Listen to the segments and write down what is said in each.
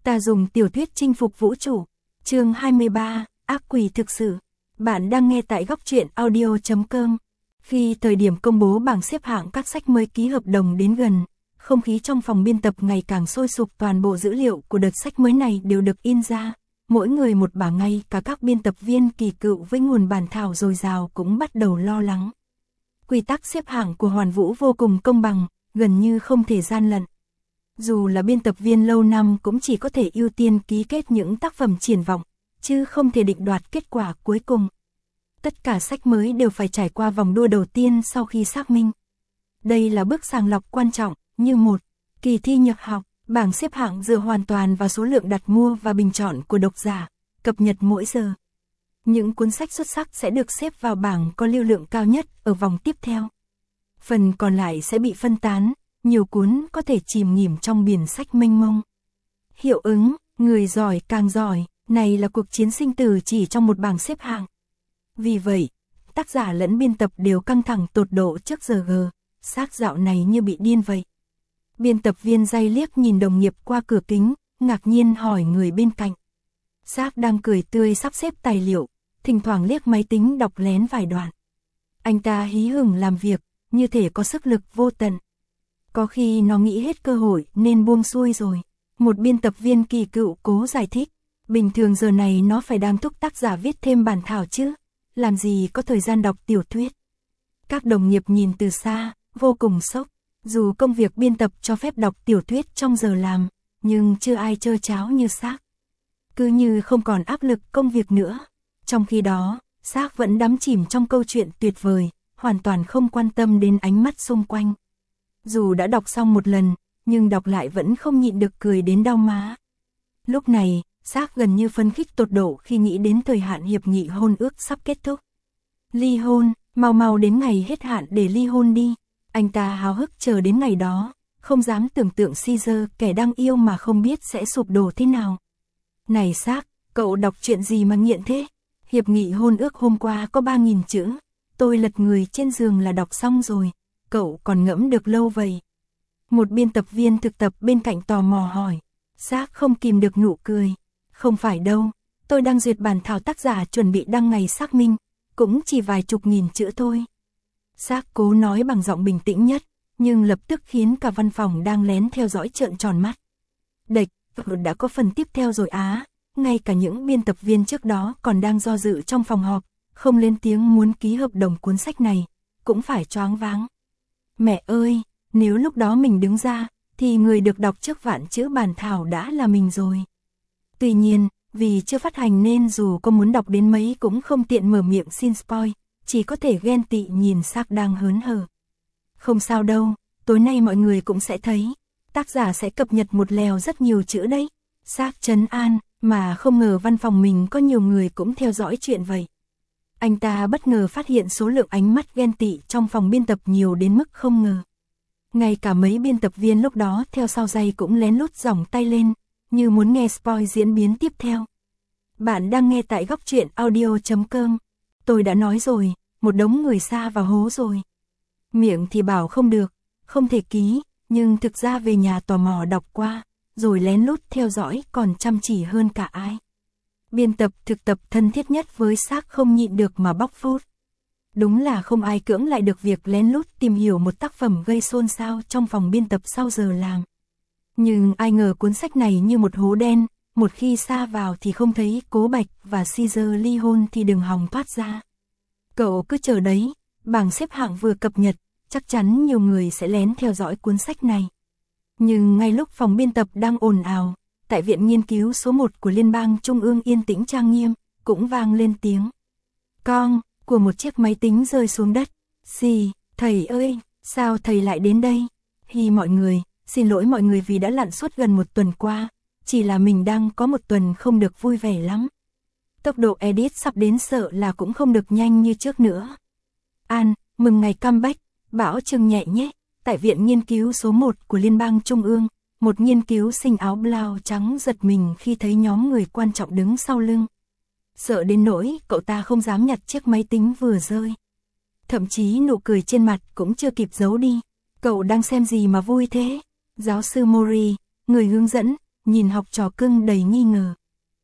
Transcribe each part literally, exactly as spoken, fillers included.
Ta dùng tiểu thuyết chinh phục vũ trụ. Chương hai mươi ba, ác quỷ thực sự. Bạn đang nghe tại góc truyện audio chấm com. Khi thời điểm công bố bảng xếp hạng các sách mới ký hợp đồng đến gần, không khí trong phòng biên tập ngày càng sôi sục, toàn bộ dữ liệu của đợt sách mới này đều được in ra. Mỗi người một bảng, ngay cả các biên tập viên kỳ cựu với nguồn bản thảo dồi dào cũng bắt đầu lo lắng. Quy tắc xếp hạng của Hoàn Vũ vô cùng công bằng, gần như không thể gian lận. Dù là biên tập viên lâu năm cũng chỉ có thể ưu tiên ký kết những tác phẩm triển vọng, chứ không thể định đoạt kết quả cuối cùng. Tất cả sách mới đều phải trải qua vòng đua đầu tiên sau khi xác minh. Đây là bước sàng lọc quan trọng, như một kỳ thi nhập học. Bảng xếp hạng dựa hoàn toàn vào số lượng đặt mua và bình chọn của độc giả, cập nhật mỗi giờ. Những cuốn sách xuất sắc sẽ được xếp vào bảng có lưu lượng cao nhất ở vòng tiếp theo. Phần còn lại sẽ bị phân tán, nhiều cuốn có thể chìm nghỉm trong biển sách mênh mông. Hiệu ứng, người giỏi càng giỏi, này là cuộc chiến sinh tử chỉ trong một bảng xếp hạng. Vì vậy, tác giả lẫn biên tập đều căng thẳng tột độ trước giờ G, xác dạo này như bị điên vậy. Biên tập viên day liếc nhìn đồng nghiệp qua cửa kính, ngạc nhiên hỏi người bên cạnh. Xác đang cười tươi sắp xếp tài liệu, thỉnh thoảng liếc máy tính đọc lén vài đoạn. Anh ta hí hửng làm việc, như thể có sức lực vô tận. Có khi nó nghĩ hết cơ hội nên buông xuôi rồi. Một biên tập viên kỳ cựu cố giải thích. Bình thường giờ này nó phải đang thúc tác giả viết thêm bản thảo chứ, làm gì có thời gian đọc tiểu thuyết. Các đồng nghiệp nhìn từ xa, vô cùng sốc. Dù công việc biên tập cho phép đọc tiểu thuyết trong giờ làm, nhưng chưa ai trơ tráo như Xác. Cứ như không còn áp lực công việc nữa. Trong khi đó, Xác vẫn đắm chìm trong câu chuyện tuyệt vời, hoàn toàn không quan tâm đến ánh mắt xung quanh. Dù đã đọc xong một lần, nhưng đọc lại vẫn không nhịn được cười đến đau má. Lúc này, Xác gần như phấn khích tột độ khi nghĩ đến thời hạn hiệp nghị hôn ước sắp kết thúc. Ly hôn, mau mau đến ngày hết hạn để ly hôn đi. Anh ta háo hức chờ đến ngày đó, không dám tưởng tượng Caesar, kẻ đang yêu mà không biết sẽ sụp đổ thế nào. Này Xác, cậu đọc chuyện gì mà nghiện thế? Hiệp nghị hôn ước hôm qua có ba nghìn chữ, tôi lật người trên giường là đọc xong rồi, cậu còn ngẫm được lâu vậy? Một biên tập viên thực tập bên cạnh tò mò hỏi. Xác không kìm được nụ cười. Không phải đâu, tôi đang duyệt bản thảo tác giả chuẩn bị đăng ngày xác minh, cũng chỉ vài chục nghìn chữ thôi. Xác cố nói bằng giọng bình tĩnh nhất, nhưng lập tức khiến cả văn phòng đang lén theo dõi trợn tròn mắt. Đệch, đã có phần tiếp theo rồi á, ngay cả những biên tập viên trước đó còn đang do dự trong phòng họp, không lên tiếng muốn ký hợp đồng cuốn sách này, cũng phải choáng váng. Mẹ ơi, nếu lúc đó mình đứng ra, thì người được đọc trước vạn chữ bản thảo đã là mình rồi. Tuy nhiên, vì chưa phát hành nên dù có muốn đọc đến mấy cũng không tiện mở miệng xin spoil, chỉ có thể ghen tị nhìn Xác đang hớn hở. Không sao đâu, tối nay mọi người cũng sẽ thấy, tác giả sẽ cập nhật một lèo rất nhiều chữ đấy. Xác trấn an, mà không ngờ văn phòng mình có nhiều người cũng theo dõi chuyện vậy. Anh ta bất ngờ phát hiện số lượng ánh mắt ghen tị trong phòng biên tập nhiều đến mức không ngờ. Ngay cả mấy biên tập viên lúc đó theo sau giây cũng lén lút giỏng tay lên, như muốn nghe spoil diễn biến tiếp theo. Bạn đang nghe tại góc truyện audio chấm com. Tôi đã nói rồi, một đống người sa vào hố rồi. Miệng thì bảo không được, không thể ký, nhưng thực ra về nhà tò mò đọc qua, rồi lén lút theo dõi còn chăm chỉ hơn cả ai. Biên tập thực tập thân thiết nhất với Xác không nhịn được mà bóc phốt. Đúng là không ai cưỡng lại được việc lén lút tìm hiểu một tác phẩm gây xôn xao trong phòng biên tập sau giờ làm. Nhưng ai ngờ cuốn sách này như một hố đen, một khi sa vào thì không thấy Cố Bạch và Caesar ly hôn thì đừng hòng thoát ra. Cậu cứ chờ đấy, bảng xếp hạng vừa cập nhật, chắc chắn nhiều người sẽ lén theo dõi cuốn sách này. Nhưng ngay lúc phòng biên tập đang ồn ào, tại viện nghiên cứu số một của Liên bang Trung ương yên tĩnh trang nghiêm, cũng vang lên tiếng "Con" của một chiếc máy tính rơi xuống đất. "Xì, thầy ơi, sao thầy lại đến đây?" "Hi mọi người, xin lỗi mọi người vì đã lặn suốt gần một tuần qua, chỉ là mình đang có một tuần không được vui vẻ lắm. Tốc độ edit sắp đến sợ là cũng không được nhanh như trước nữa. An, mừng ngày comeback, bảo Trừng nhẹ nhé." Tại viện nghiên cứu số một của Liên bang Trung ương, một nghiên cứu sinh áo blau trắng giật mình khi thấy nhóm người quan trọng đứng sau lưng. Sợ đến nỗi cậu ta không dám nhặt chiếc máy tính vừa rơi. Thậm chí nụ cười trên mặt cũng chưa kịp giấu đi. "Cậu đang xem gì mà vui thế?" Giáo sư Mori, người hướng dẫn, nhìn học trò cưng đầy nghi ngờ.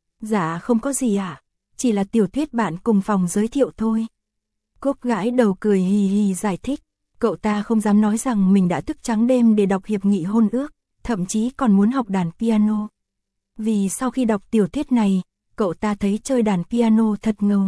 Dạ không có gì ạ, à? Chỉ là tiểu thuyết bạn cùng phòng giới thiệu thôi. Cúc gãi đầu cười hì hì giải thích, cậu ta không dám nói rằng mình đã thức trắng đêm để đọc hiệp nghị hôn ước, thậm chí còn muốn học đàn piano. Vì sau khi đọc tiểu thuyết này, cậu ta thấy chơi đàn piano thật ngầu.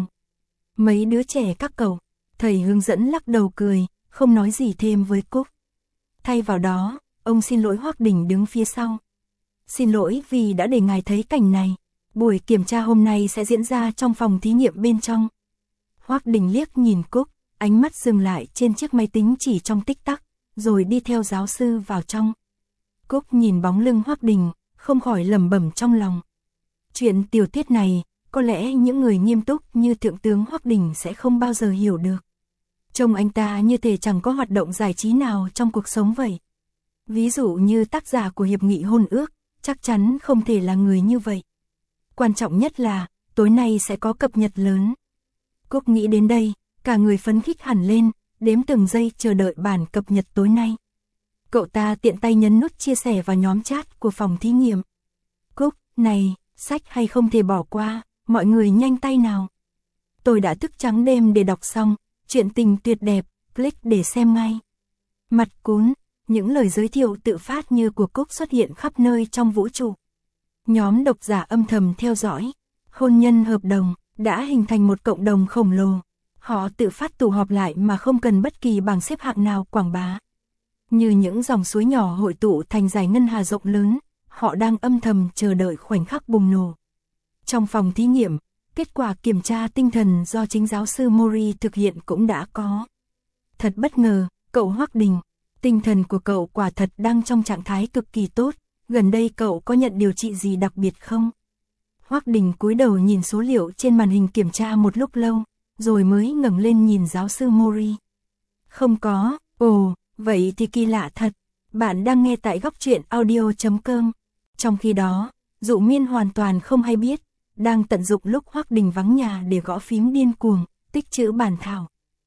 Mấy đứa trẻ các cậu, thầy hướng dẫn lắc đầu cười, không nói gì thêm với Cúc. Thay vào đó, ông xin lỗi Hoắc Đình đứng phía sau. Xin lỗi vì đã để ngài thấy cảnh này. Buổi kiểm tra hôm nay sẽ diễn ra trong phòng thí nghiệm bên trong. Hoắc Đình liếc nhìn Cúc, ánh mắt dừng lại trên chiếc máy tính chỉ trong tích tắc, rồi đi theo giáo sư vào trong. Cúc nhìn bóng lưng Hoắc Đình, không khỏi lẩm bẩm trong lòng. Chuyện tiểu thuyết này, có lẽ những người nghiêm túc như Thượng tướng Hoắc Đình sẽ không bao giờ hiểu được. Trông anh ta như thể chẳng có hoạt động giải trí nào trong cuộc sống vậy. Ví dụ như tác giả của hiệp nghị hôn ước, chắc chắn không thể là người như vậy. Quan trọng nhất là, tối nay sẽ có cập nhật lớn. Cúc nghĩ đến đây, cả người phấn khích hẳn lên, đếm từng giây chờ đợi bản cập nhật tối nay. Cậu ta tiện tay nhấn nút chia sẻ vào nhóm chat của phòng thí nghiệm. Cúc, này, sách hay không thể bỏ qua, mọi người nhanh tay nào. Tôi đã thức trắng đêm để đọc xong, chuyện tình tuyệt đẹp, click để xem ngay. Mặt cún, những lời giới thiệu tự phát như của Cúc xuất hiện khắp nơi trong vũ trụ. Nhóm độc giả âm thầm theo dõi, hôn nhân hợp đồng, đã hình thành một cộng đồng khổng lồ. Họ tự phát tụ họp lại mà không cần bất kỳ bảng xếp hạng nào quảng bá. Như những dòng suối nhỏ hội tụ thành dải ngân hà rộng lớn, họ đang âm thầm chờ đợi khoảnh khắc bùng nổ. Trong phòng thí nghiệm, kết quả kiểm tra tinh thần do chính giáo sư Mori thực hiện cũng đã có. Thật bất ngờ, cậu Hoắc Đình, tinh thần của cậu quả thật đang trong trạng thái cực kỳ tốt, gần đây cậu có nhận điều trị gì đặc biệt không? Hoắc Đình cúi đầu nhìn số liệu trên màn hình kiểm tra một lúc lâu, rồi mới ngẩng lên nhìn giáo sư Mori. Không có, ồ, vậy thì kỳ lạ thật. Bạn đang nghe tại góc truyện audio chấm com. Trong khi đó, Dụ Miên hoàn toàn không hay biết, đang tận dụng lúc Hoắc Đình vắng nhà để gõ phím điên cuồng, tích trữ bản thảo.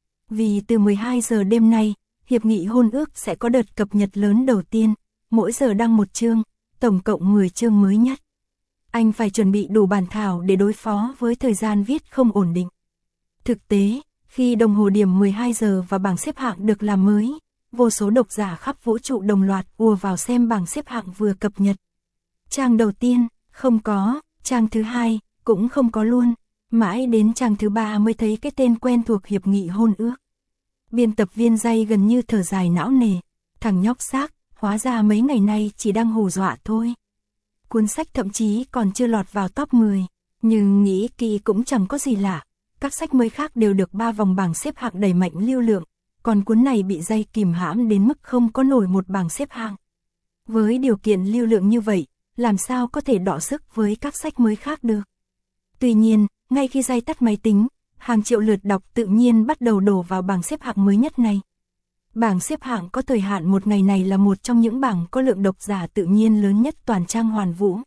Vì từ mười hai giờ đêm nay, hiệp nghị hôn ước sẽ có đợt cập nhật lớn đầu tiên, mỗi giờ đăng một chương, tổng cộng mười chương mới nhất. Anh phải chuẩn bị đủ bản thảo để đối phó với thời gian viết không ổn định. Thực tế, khi đồng hồ điểm mười hai giờ và bảng xếp hạng được làm mới, vô số độc giả khắp vũ trụ đồng loạt ùa vào xem bảng xếp hạng vừa cập nhật. Trang đầu tiên, không có, trang thứ hai, cũng không có luôn, mãi đến trang thứ ba mới thấy cái tên quen thuộc hiệp nghị hôn ước. Biên tập viên Day gần như thở dài não nề, thằng nhóc xác, hóa ra mấy ngày nay chỉ đang hù dọa thôi. Cuốn sách thậm chí còn chưa lọt vào top mười, nhưng nghĩ kỹ cũng chẳng có gì lạ. Các sách mới khác đều được ba vòng bảng xếp hạng đẩy mạnh lưu lượng, còn cuốn này bị Day kìm hãm đến mức không có nổi một bảng xếp hạng. Với điều kiện lưu lượng như vậy, làm sao có thể đọ sức với các sách mới khác được. Tuy nhiên, ngay khi Day tắt máy tính, hàng triệu lượt đọc tự nhiên bắt đầu đổ vào bảng xếp hạng mới nhất này. Bảng xếp hạng có thời hạn một ngày này là một trong những bảng có lượng độc giả tự nhiên lớn nhất toàn trang Hoàn Vũ.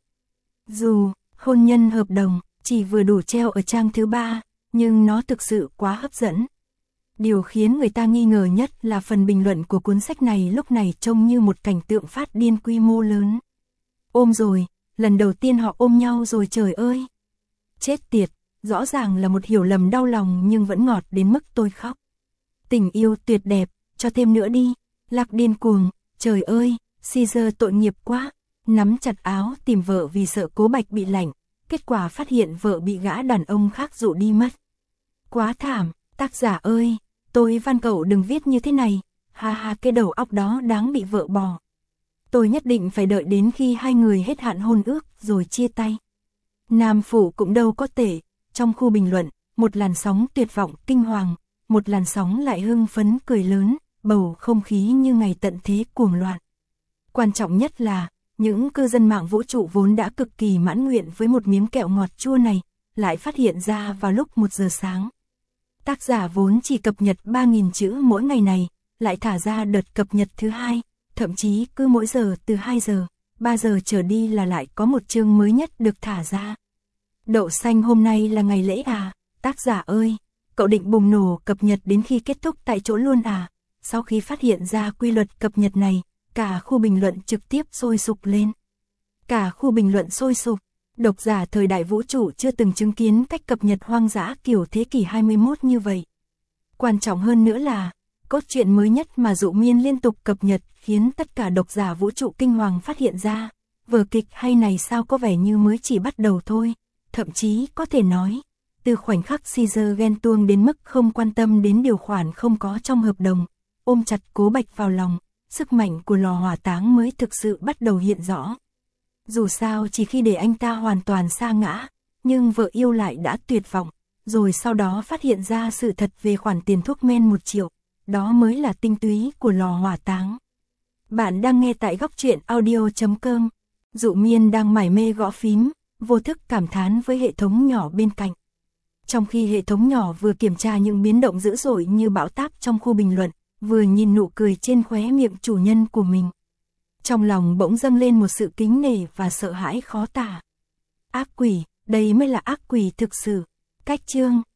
Dù, hôn nhân hợp đồng, chỉ vừa đủ treo ở trang thứ ba, nhưng nó thực sự quá hấp dẫn. Điều khiến người ta nghi ngờ nhất là phần bình luận của cuốn sách này lúc này trông như một cảnh tượng phát điên quy mô lớn. Ôm rồi, lần đầu tiên họ ôm nhau rồi trời ơi. Chết tiệt, rõ ràng là một hiểu lầm đau lòng nhưng vẫn ngọt đến mức tôi khóc. Tình yêu tuyệt đẹp, cho thêm nữa đi. Lạc điên cuồng, trời ơi, Caesar tội nghiệp quá. Nắm chặt áo tìm vợ vì sợ Cố Bạch bị lạnh, kết quả phát hiện vợ bị gã đàn ông khác dụ đi mất. Quá thảm, tác giả ơi, tôi van cậu đừng viết như thế này, ha ha cái đầu óc đó đáng bị vợ bỏ. Tôi nhất định phải đợi đến khi hai người hết hạn hôn ước rồi chia tay. Nam Phủ cũng đâu có tệ, trong khu bình luận, một làn sóng tuyệt vọng kinh hoàng, một làn sóng lại hưng phấn cười lớn, bầu không khí như ngày tận thế cuồng loạn. Quan trọng nhất là, những cư dân mạng vũ trụ vốn đã cực kỳ mãn nguyện với một miếng kẹo ngọt chua này, lại phát hiện ra vào lúc một giờ sáng. Tác giả vốn chỉ cập nhật ba nghìn chữ mỗi ngày này, lại thả ra đợt cập nhật thứ hai, thậm chí cứ mỗi giờ từ hai giờ, ba giờ trở đi là lại có một chương mới nhất được thả ra. Đậu xanh hôm nay là ngày lễ à, tác giả ơi, cậu định bùng nổ cập nhật đến khi kết thúc tại chỗ luôn à? Sau khi phát hiện ra quy luật cập nhật này, cả khu bình luận trực tiếp sôi sục lên. Cả khu bình luận sôi sục. Độc giả thời đại vũ trụ chưa từng chứng kiến cách cập nhật hoang dã kiểu thế kỷ hai mươi mốt như vậy. Quan trọng hơn nữa là, cốt truyện mới nhất mà Dụ Miên liên tục cập nhật khiến tất cả độc giả vũ trụ kinh hoàng phát hiện ra, vở kịch hay này sao có vẻ như mới chỉ bắt đầu thôi, thậm chí có thể nói, từ khoảnh khắc Caesar ghen tuông đến mức không quan tâm đến điều khoản không có trong hợp đồng, ôm chặt Cố Bạch vào lòng, sức mạnh của lò hỏa táng mới thực sự bắt đầu hiện rõ. Dù sao chỉ khi để anh ta hoàn toàn sa ngã, nhưng vợ yêu lại đã tuyệt vọng, rồi sau đó phát hiện ra sự thật về khoản tiền thuốc men một triệu, đó mới là tinh túy của lò hỏa táng. Bạn đang nghe tại góc truyện audio chấm com. Dụ Miên đang mải mê gõ phím, vô thức cảm thán với hệ thống nhỏ bên cạnh. Trong khi hệ thống nhỏ vừa kiểm tra những biến động dữ dội như bão táp trong khu bình luận, vừa nhìn nụ cười trên khóe miệng chủ nhân của mình. Trong lòng bỗng dâng lên một sự kính nể và sợ hãi khó tả. Ác quỷ, đây mới là ác quỷ thực sự. Cách chương